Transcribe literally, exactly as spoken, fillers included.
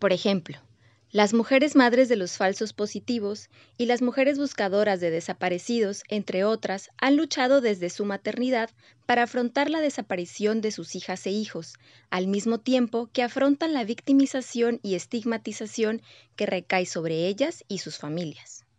Por ejemplo, las mujeres madres de los falsos positivos y las mujeres buscadoras de desaparecidos, entre otras, han luchado desde su maternidad para afrontar la desaparición de sus hijas e hijos, al mismo tiempo que afrontan la victimización y estigmatización que recae sobre ellas y sus familias.